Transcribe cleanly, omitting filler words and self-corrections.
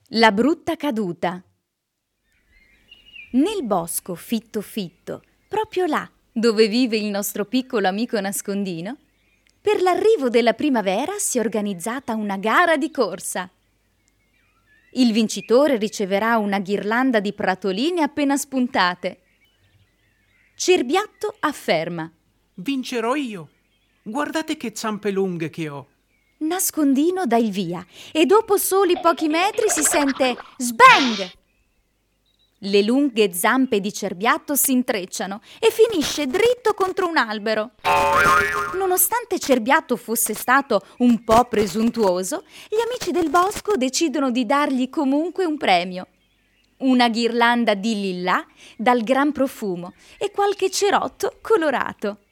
La brutta caduta. Nel bosco fitto fitto, proprio là dove vive il nostro piccolo amico nascondino, per l'arrivo della primavera si è organizzata una gara di corsa. Il vincitore riceverà una ghirlanda di pratoline appena spuntate. Cerbiatto afferma: Vincerò io! Guardate che zampe lunghe che ho! Nascondino dà il via e dopo soli pochi metri si sente sbang! Le lunghe zampe di Cerbiatto si intrecciano e finisce dritto contro un albero. Nonostante Cerbiatto fosse stato un po' presuntuoso, gli amici del bosco decidono di dargli comunque un premio. Una ghirlanda di lillà dal gran profumo e qualche cerotto colorato.